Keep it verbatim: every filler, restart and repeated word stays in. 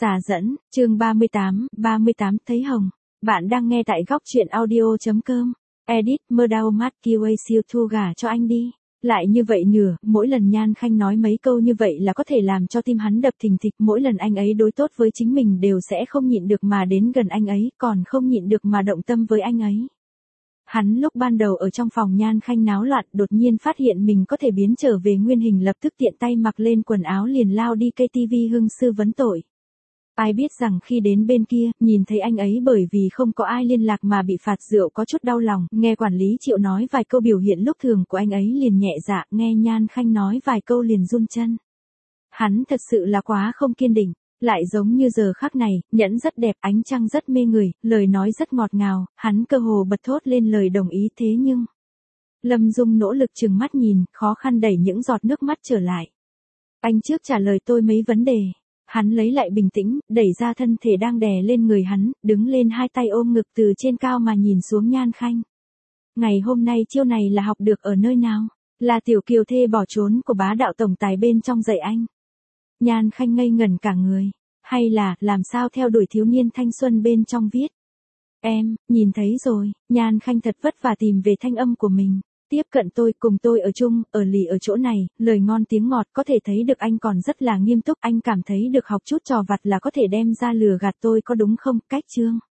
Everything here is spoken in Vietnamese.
Xà dẫn, chương ba mươi tám, ba mươi tám thấy hồng. Bạn đang nghe tại góc truyện audio.com. Edit, mơ đau mắt kia siêu thu gả cho anh đi. Lại như vậy nửa, mỗi lần Nhan Khanh nói mấy câu như vậy là có thể làm cho tim hắn đập thình thịch. Mỗi lần anh ấy đối tốt với chính mình đều sẽ không nhịn được mà đến gần anh ấy, còn không nhịn được mà động tâm với anh ấy. Hắn lúc ban đầu ở trong phòng Nhan Khanh náo loạn đột nhiên phát hiện mình có thể biến trở về nguyên hình, lập tức tiện tay mặc lên quần áo liền lao đi cây tivi hưng sư vấn tội. Ai biết rằng khi đến bên kia, nhìn thấy anh ấy bởi vì không có ai liên lạc mà bị phạt rượu có chút đau lòng, nghe quản lý Triệu nói vài câu biểu hiện lúc thường của anh ấy liền nhẹ dạ, nghe Nhan Khanh nói vài câu liền run chân. Hắn thật sự là quá không kiên định, lại giống như giờ khắc này, nhẫn rất đẹp, ánh trăng rất mê người, lời nói rất ngọt ngào, hắn cơ hồ bật thốt lên lời đồng ý. Thế nhưng, Lâm Dung nỗ lực trừng mắt nhìn, khó khăn đẩy những giọt nước mắt trở lại. Anh trước trả lời tôi mấy vấn đề. Hắn lấy lại bình tĩnh, đẩy ra thân thể đang đè lên người hắn, đứng lên hai tay ôm ngực từ trên cao mà nhìn xuống Nhan Khanh. Ngày hôm nay chiêu này là học được ở nơi nào? Là tiểu kiều thê bỏ trốn của bá đạo tổng tài bên trong dạy anh. Nhan Khanh ngây ngẩn cả người. Hay là, làm sao theo đuổi thiếu niên thanh xuân bên trong viết? Em, nhìn thấy rồi, Nhan Khanh thật vất vả tìm về thanh âm của mình. Tiếp cận tôi, cùng tôi ở chung, ở lì ở chỗ này, lời ngon tiếng ngọt, có thể thấy được anh còn rất là nghiêm túc, anh cảm thấy được học chút trò vặt là có thể đem ra lừa gạt tôi có đúng không? Cách chương.